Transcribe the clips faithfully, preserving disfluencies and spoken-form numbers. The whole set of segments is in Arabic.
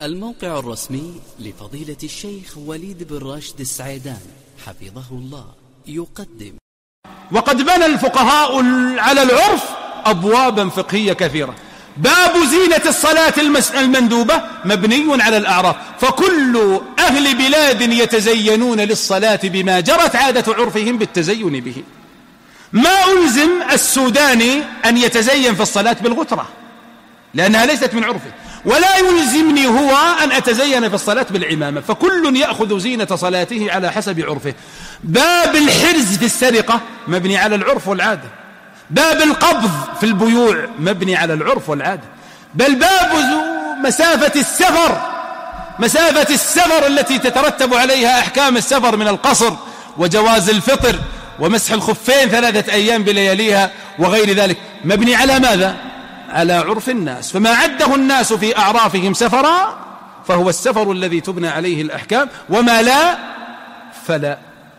الموقع الرسمي لفضيلة الشيخ وليد بن راشد السعيدان حفظه الله يقدم. وقد بنى الفقهاء على العرف أبوابا فقهية كثيرة. باب زينة الصلاة المندوبة مبني على الأعراف، فكل أهل بلاد يتزينون للصلاة بما جرت عادة عرفهم بالتزين به. ما ألزم السوداني أن يتزين في الصلاة بالغترة لأنها ليست من عرفه، ولا يلزمني هو أن أتزين في الصلاة بالعمامة، فكل يأخذ زينة صلاته على حسب عرفه. باب الحرز في السرقة مبني على العرف والعادة، باب القبض في البيوع مبني على العرف والعادة، بل باب مسافة السفر مسافة السفر التي تترتب عليها أحكام السفر من القصر وجواز الفطر ومسح الخفين ثلاثة أيام بلياليها وغير ذلك مبني على ماذا؟ على عرف الناس. فما عده الناس في أعرافهم سفرا فهو السفر الذي تبنى عليه الأحكام، وما لا فلا.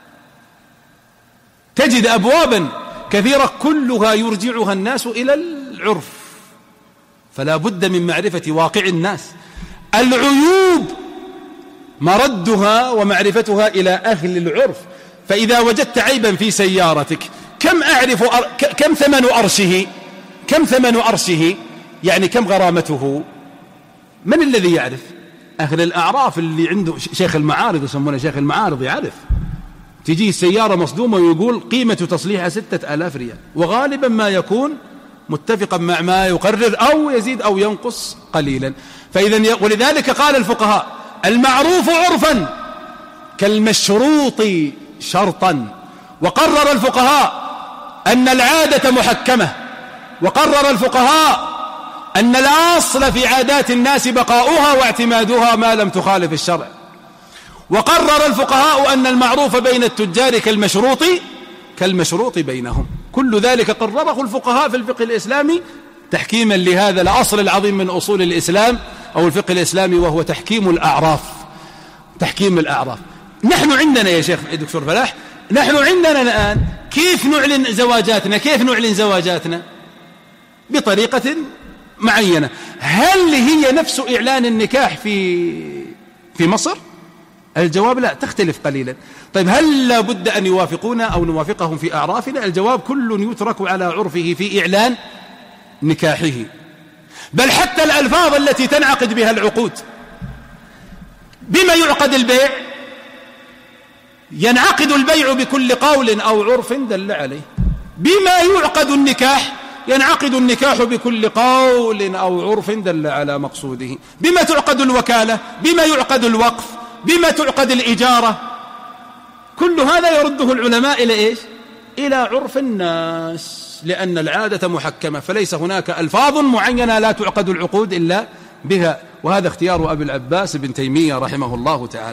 تجد أبوابا كثيرة كلها يرجعها الناس إلى العرف، فلا بد من معرفة واقع الناس. العيوب مردها ومعرفتها إلى أهل العرف. فإذا وجدت عيبا في سيارتك، كم أعرف أر... كم ثمن أرشه كم ثمن أرشه يعني كم غرامته؟ من الذي يعرف؟ أهل الأعراف اللي عنده شيخ المعارض، يسمونه شيخ المعارض، يعرف. تجي السيارة مصدومة ويقول قيمة تصليحها ستة آلاف ريال، وغالبا ما يكون متفقا مع ما يقرر أو يزيد أو ينقص قليلا. فإذا ولذلك قال الفقهاء المعروف عرفا كالمشروط شرطا. وقرر الفقهاء أن العادة محكمة، وقرر الفقهاء أن الأصل في عادات الناس بقاؤها واعتمادها ما لم تخالف الشرع. وقرر الفقهاء أن المعروف بين التجار كالمشروط كالمشروط بينهم. كل ذلك قرره الفقهاء في الفقه الإسلامي تحكيما لهذا الأصل العظيم من أصول الإسلام أو الفقه الإسلامي، وهو تحكيم الأعراف. تحكيم الأعراف. نحن عندنا يا شيخ دكتور فلاح، نحن عندنا الآن كيف نعلن زواجاتنا؟ كيف نعلن زواجاتنا؟ بطريقة معينة. هل هي نفس إعلان النكاح في في مصر؟ الجواب لا، تختلف قليلا. طيب هل لا بد أن يوافقونا أو نوافقهم في أعرافنا؟ الجواب كل يترك على عرفه في إعلان نكاحه. بل حتى الألفاظ التي تنعقد بها العقود، بما يعقد البيع؟ ينعقد البيع بكل قول أو عرف دل عليه. بما يعقد النكاح؟ ينعقد النكاح بكل قول أو عرف دل على مقصوده. بما تعقد الوكالة؟ بما يعقد الوقف؟ بما تعقد الإجارة؟ كل هذا يرده العلماء إلى إيش؟ إلى عرف الناس، لأن العادة محكمة، فليس هناك ألفاظ معينة لا تعقد العقود إلا بها. وهذا اختيار أبي العباس بن تيمية رحمه الله تعالى.